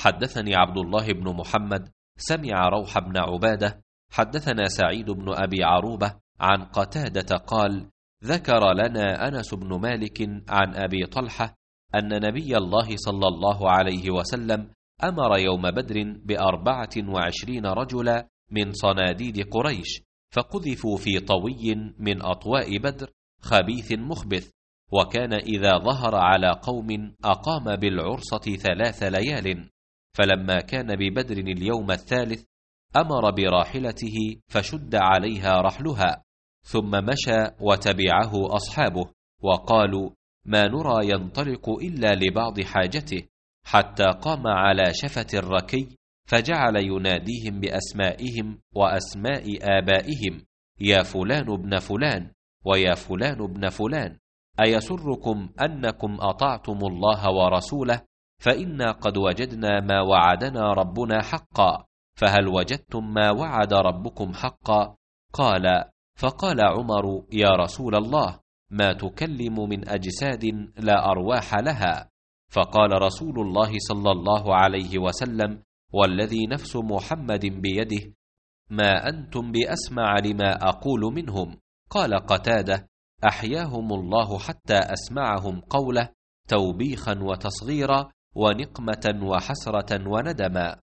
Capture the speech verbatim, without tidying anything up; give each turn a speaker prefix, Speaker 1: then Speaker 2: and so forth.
Speaker 1: حدثني عبد الله بن محمد سمع روح بن عبادة حدثنا سعيد بن أبي عروبة عن قتادة قال: ذكر لنا أنس بن مالك عن أبي طلحة أن نبي الله صلى الله عليه وسلم أمر يوم بدر بأربعة وعشرين رجلا من صناديد قريش، فقذفوا في طوي من أطواء بدر خبيث مخبث، وكان إذا ظهر على قوم أقام بالعرصة ثلاث ليال، فلما كان ببدر اليوم الثالث أمر براحلته فشد عليها رحلها، ثم مشى وتبعه أصحابه، وقالوا: ما نرى ينطلق إلا لبعض حاجته، حتى قام على شفة الركي فجعل يناديهم بأسمائهم وأسماء آبائهم: يا فلان ابن فلان ويا فلان ابن فلان، أيسركم أنكم أطعتم الله ورسوله؟ فإنا قد وجدنا ما وعدنا ربنا حقا، فهل وجدتم ما وعد ربكم حقا؟ قال: فقال عمر: يا رسول الله، ما تكلم من أجساد لا أرواح لها. فقال رسول الله صلى الله عليه وسلم: والذي نفس محمد بيده، ما أنتم بأسمع لما أقول منهم. قال قتادة: أحياهم الله حتى أسمعهم قوله توبيخا وتصغيرا ونقمة وحسرة وندما.